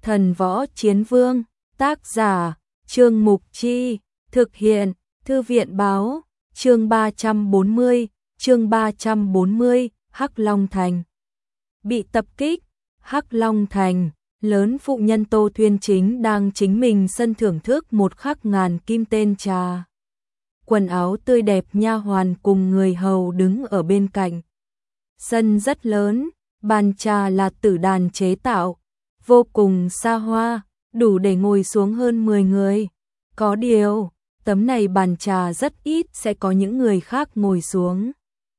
Thần Võ Chiến Vương, tác giả, Trương Mục Chi, thực hiện, Thư viện báo, chương 340, Hắc Long Thành. Bị tập kích, Hắc Long Thành, lớn phụ nhân Tô Thuyên chính đang chính mình sân thưởng thức một khắc ngàn kim tên trà. Quần áo tươi đẹp nha hoàn cùng người hầu đứng ở bên cạnh. Sân rất lớn, bàn trà là tử đàn chế tạo, vô cùng xa hoa, đủ để ngồi xuống hơn 10 người. Có điều, tấm này bàn trà rất ít sẽ có những người khác ngồi xuống.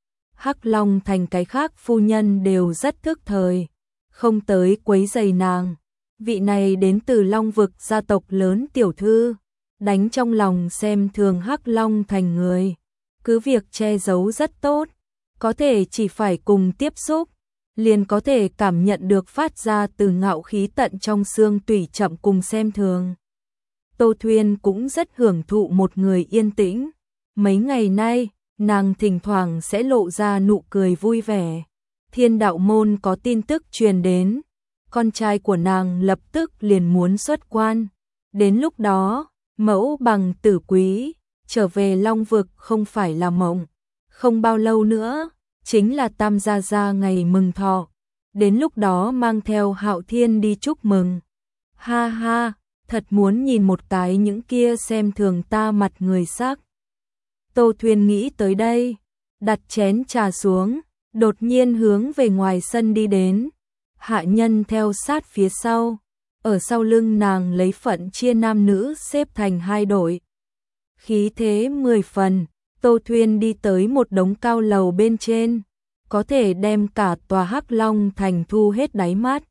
Hắc Long Thành cái khác phu nhân đều rất thức thời, không tới quấy rầy nàng. Vị này đến từ Long vực gia tộc lớn tiểu thư, đánh trong lòng xem thường Hắc Long Thành người. Cứ việc che giấu rất tốt, có thể chỉ phải cùng tiếp xúc, liền có thể cảm nhận được phát ra từ ngạo khí tận trong xương tủy chậm cùng xem thường. Tô Thuyên cũng rất hưởng thụ một người yên tĩnh. Mấy ngày nay, nàng thỉnh thoảng sẽ lộ ra nụ cười vui vẻ. Thiên đạo môn có tin tức truyền đến, con trai của nàng lập tức liền muốn xuất quan. Đến lúc đó, mẫu bằng tử quý, trở về Long vực không phải là mộng. Không bao lâu nữa, chính là Tam Gia Gia ngày mừng thọ. Đến lúc đó mang theo Hạo Thiên đi chúc mừng. Ha ha, thật muốn nhìn một cái những kia xem thường ta mặt người sắc. Tô Thuyên nghĩ tới đây, đặt chén trà xuống, đột nhiên hướng về ngoài sân đi đến. Hạ nhân theo sát phía sau, ở sau lưng nàng lấy phận chia nam nữ xếp thành hai đội. Khí thế 10 phần, Tô Thuyên đi tới một đống cao lầu bên trên, có thể đem cả tòa Hắc Long Thành thu hết đáy mắt.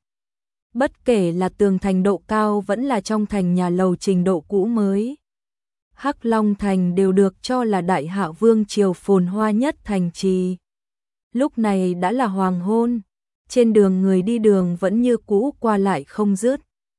Bất kể là tường thành độ cao vẫn là trong thành nhà lầu trình độ cũ mới. Hắc Long Thành đều được cho là đại hạ vương triều phồn hoa nhất thành trì. Lúc này đã là hoàng hôn, trên đường người đi đường vẫn như cũ qua lại không dứt.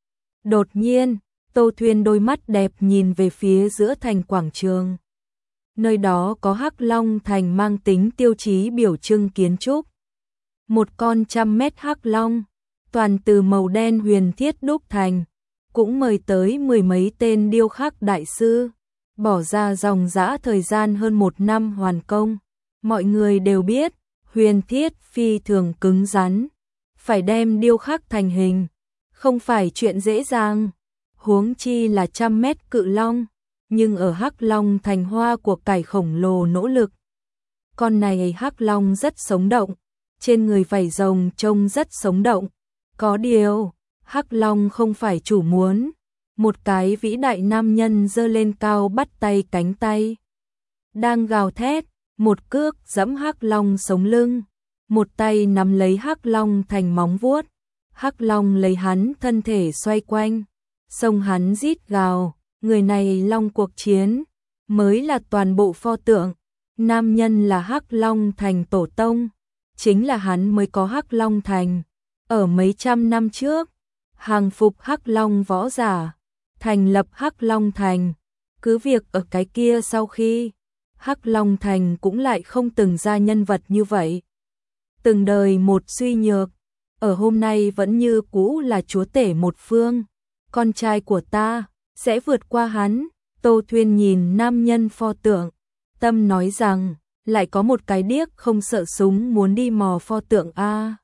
Đột nhiên, Tô Thuyên đôi mắt đẹp nhìn về phía giữa thành quảng trường. Nơi đó có Hắc Long Thành mang tính tiêu chí biểu trưng kiến trúc. Một con 100 mét Hắc Long, toàn từ màu đen huyền thiết đúc thành, cũng mời tới mười mấy tên điêu khắc đại sư, bỏ ra dòng dã thời gian hơn 1 năm hoàn công. Mọi người đều biết, huyền thiết phi thường cứng rắn, phải đem điêu khắc thành hình, không phải chuyện dễ dàng, huống chi là 100 mét cự long, nhưng ở Hắc Long Thành hoa của cải khổng lồ nỗ lực. Con này Hắc Long rất sống động, trên người vảy rồng trông rất sống động. Có điều, Hắc Long không phải chủ muốn. Một cái vĩ đại nam nhân giơ lên cao bắt tay cánh tay, đang gào thét, một cước giẫm Hắc Long sống lưng, một tay nắm lấy Hắc Long thành móng vuốt. Hắc Long lấy hắn thân thể xoay quanh, xông hắn rít gào. Người này Long cuộc chiến mới là toàn bộ pho tượng. Nam nhân là Hắc Long Thành tổ tông, chính là hắn mới có Hắc Long Thành. Ở mấy trăm năm trước, hàng phục Hắc Long võ giả, thành lập Hắc Long Thành. Cứ việc ở cái kia sau khi, Hắc Long Thành cũng lại không từng ra nhân vật như vậy. Từng đời một suy nhược, ở hôm nay vẫn như cũ là chúa tể một phương. Con trai của ta sẽ vượt qua hắn. Tô Thuyên nhìn nam nhân pho tượng, tâm nói rằng, lại có một cái điếc không sợ súng muốn đi mò pho tượng a.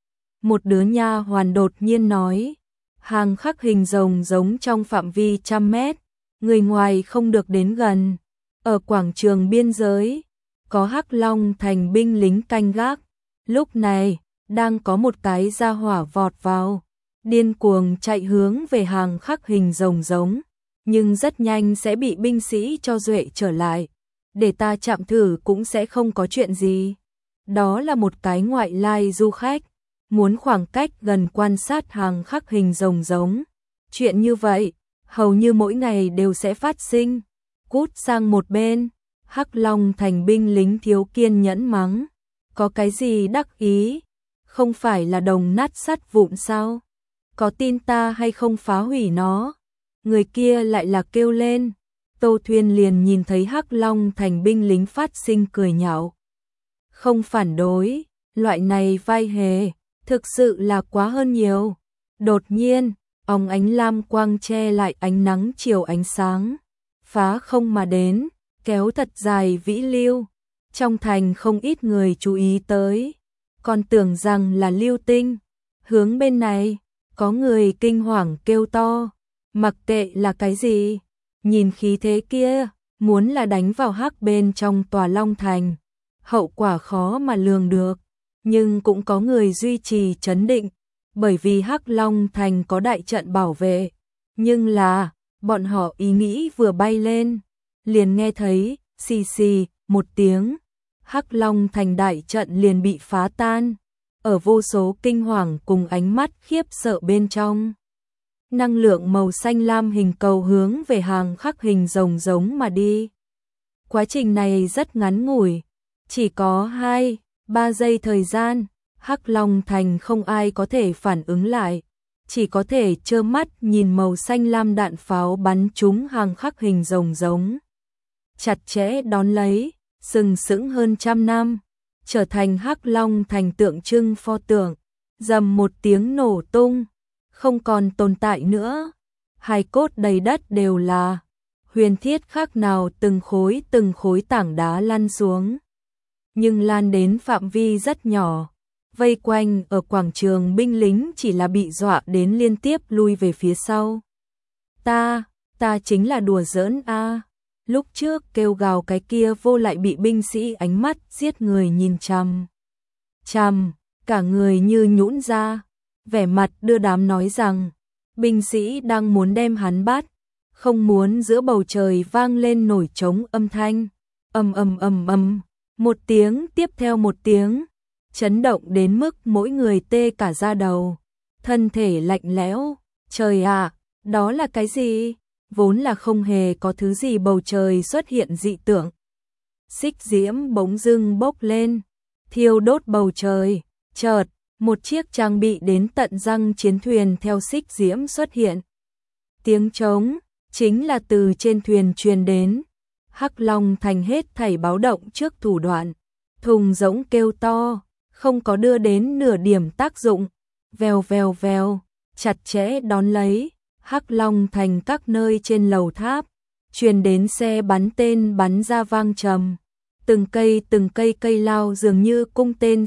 Một đứa nha hoàn đột nhiên nói, hàng khắc hình rồng giống trong phạm vi 100 mét, người ngoài không được đến gần. Ở quảng trường biên giới, có Hắc Long Thành binh lính canh gác. Lúc này, đang có một cái gia hỏa vọt vào, điên cuồng chạy hướng về hàng khắc hình rồng giống, nhưng rất nhanh sẽ bị binh sĩ cho duệ trở lại. Để ta chạm thử cũng sẽ không có chuyện gì. Đó là một cái ngoại lai du khách, muốn khoảng cách gần quan sát hàng khắc hình rồng giống. Chuyện như vậy, hầu như mỗi ngày đều sẽ phát sinh. Cút sang một bên, Hắc Long Thành binh lính thiếu kiên nhẫn mắng. Có cái gì đắc ý? Không phải là đồng nát sắt vụn sao? Có tin ta hay không phá hủy nó? Người kia lại là kêu lên. Tô Thuyên liền nhìn thấy Hắc Long Thành binh lính phát sinh cười nhạo. Không phản đối, loại này vai hề, thực sự là quá hơn nhiều. Đột nhiên, óng ánh lam quang che lại ánh nắng chiều ánh sáng, phá không mà đến, kéo thật dài vĩ lưu. Trong thành không ít người chú ý tới, còn tưởng rằng là lưu tinh. Hướng bên này, có người kinh hoàng kêu to, mặc kệ là cái gì, nhìn khí thế kia, muốn là đánh vào Hắc bên trong tòa Long Thành, hậu quả khó mà lường được. Nhưng cũng có người duy trì trấn định, bởi vì Hắc Long Thành có đại trận bảo vệ. Nhưng là, bọn họ ý nghĩ vừa bay lên, liền nghe thấy, xì xì, một tiếng, Hắc Long Thành đại trận liền bị phá tan, ở vô số kinh hoàng cùng ánh mắt khiếp sợ bên trong. Năng lượng màu xanh lam hình cầu hướng về hàng khắc hình rồng giống mà đi. Quá trình này rất ngắn ngủi, chỉ có 2-3 giây thời gian, Hắc Long Thành không ai có thể phản ứng lại, chỉ có thể trơ mắt nhìn màu xanh lam đạn pháo bắn trúng hàng khắc hình rồng giống. Chặt chẽ đón lấy, sừng sững hơn 100 năm, trở thành Hắc Long Thành tượng trưng pho tượng, rầm một tiếng nổ tung, không còn tồn tại nữa. Hài cốt đầy đất đều là huyền thiết khác nào từng khối tảng đá lăn xuống. Nhưng lan đến phạm vi rất nhỏ, vây quanh ở quảng trường binh lính chỉ là bị dọa đến liên tiếp lui về phía sau. Ta chính là đùa giỡn a. Lúc trước kêu gào cái kia vô lại bị binh sĩ ánh mắt giết người nhìn chằm chằm, cả người như nhũn ra, vẻ mặt đưa đám nói rằng, binh sĩ đang muốn đem hắn bắt, không muốn giữa bầu trời vang lên nổi trống âm thanh, ầm ầm ầm ầm, một tiếng tiếp theo một tiếng, chấn động đến mức mỗi người tê cả da đầu, thân thể lạnh lẽo. Trời ạ, đó là cái gì? Vốn là không hề có thứ gì, bầu trời xuất hiện dị tượng. Xích diễm bỗng dưng bốc lên, thiêu đốt bầu trời, chợt, một chiếc trang bị đến tận răng chiến thuyền theo xích diễm xuất hiện. Tiếng trống, chính là từ trên thuyền truyền đến. Hắc Long Thành hết thảy báo động trước thủ đoạn, thùng rỗng kêu to, không có đưa đến nửa điểm tác dụng. Vèo vèo vèo, chặt chẽ đón lấy. Hắc Long Thành các nơi trên lầu tháp, truyền đến xe bắn tên bắn ra vang trầm. Từng cây cây lao dường như cung tên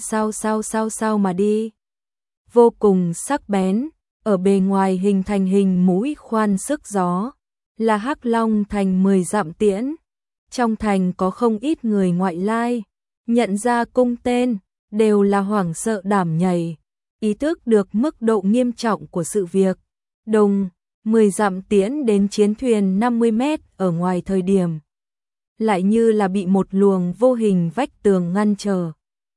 sao mà đi. Vô cùng sắc bén, ở bề ngoài hình thành hình mũi khoan sức gió, là Hắc Long Thành 10 dặm tiễn. Trong thành có không ít người ngoại lai, nhận ra cung tên, đều là hoảng sợ đảm nhảy, ý thức được mức độ nghiêm trọng của sự việc. Đồng 10 dặm tiễn đến chiến thuyền 50 mét ở ngoài thời điểm, lại như là bị một luồng vô hình vách tường ngăn trở,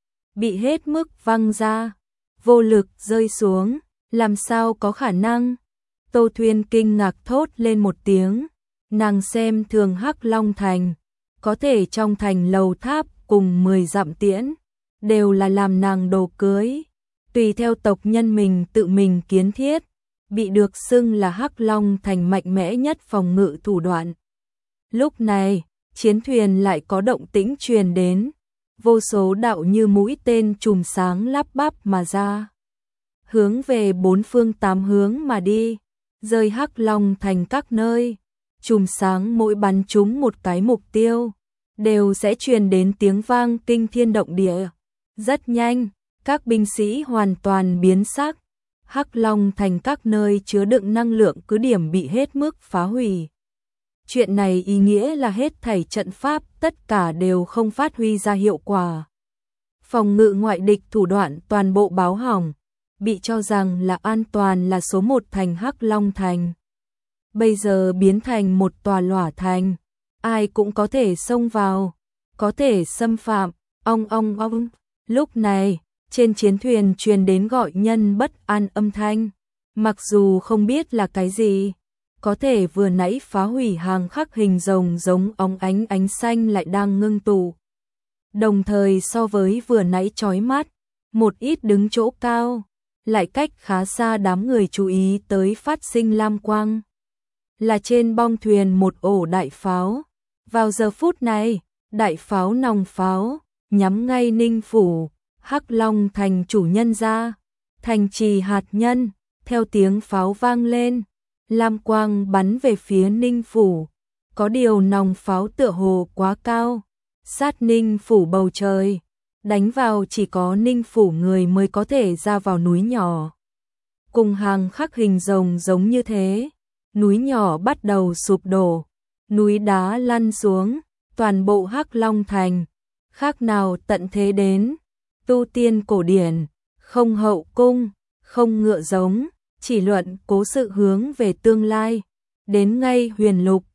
bị hết mức văng ra, vô lực rơi xuống, làm sao có khả năng? Tô Thuyên kinh ngạc thốt lên một tiếng, nàng xem thường Hắc Long Thành, có thể trong thành lầu tháp cùng 10 dặm tiễn, đều là làm nàng đồ cưới, tùy theo tộc nhân mình tự mình kiến thiết, bị được xưng là Hắc Long Thành mạnh mẽ nhất phòng ngự thủ đoạn. Lúc này, chiến thuyền lại có động tĩnh truyền đến, vô số đạo như mũi tên chùm sáng lắp bắp mà ra, hướng về bốn phương tám hướng mà đi, rơi Hắc Long Thành các nơi. Chùm sáng mỗi bắn trúng một cái mục tiêu, đều sẽ truyền đến tiếng vang kinh thiên động địa. Rất nhanh, các binh sĩ hoàn toàn biến sắc. Hắc Long Thành các nơi chứa đựng năng lượng cứ điểm bị hết mức phá hủy. Chuyện này ý nghĩa là hết thảy trận pháp tất cả đều không phát huy ra hiệu quả. Phòng ngự ngoại địch thủ đoạn toàn bộ báo hỏng, bị cho rằng là an toàn là số 1 thành Hắc Long Thành. Bây giờ biến thành một tòa lỏa thành, ai cũng có thể xông vào, có thể xâm phạm, ong ong ong. Lúc này, trên chiến thuyền truyền đến gọi nhân bất an âm thanh, mặc dù không biết là cái gì, có thể vừa nãy phá hủy hàng khắc hình rồng giống óng ánh xanh lại đang ngưng tụ. Đồng thời so với vừa nãy chói mắt, một ít đứng chỗ cao, lại cách khá xa đám người chú ý tới phát sinh lam quang. Là trên bong thuyền một ổ đại pháo. Vào giờ phút này, đại pháo nòng pháo, nhắm ngay Ninh Phủ, Hắc Long Thành chủ nhân ra, thành trì hạt nhân, theo tiếng pháo vang lên, lam quang bắn về phía Ninh phủ. Có điều nòng pháo tựa hồ quá cao, sát Ninh phủ bầu trời, đánh vào chỉ có Ninh phủ người mới có thể ra vào núi nhỏ. Cùng hàng khắc hình rồng giống như thế, núi nhỏ bắt đầu sụp đổ, núi đá lăn xuống, toàn bộ Hắc Long Thành, khác nào tận thế đến, tu tiên cổ điển, không hậu cung, không ngựa giống, chỉ luận cố sự hướng về tương lai, đến ngay huyền lục,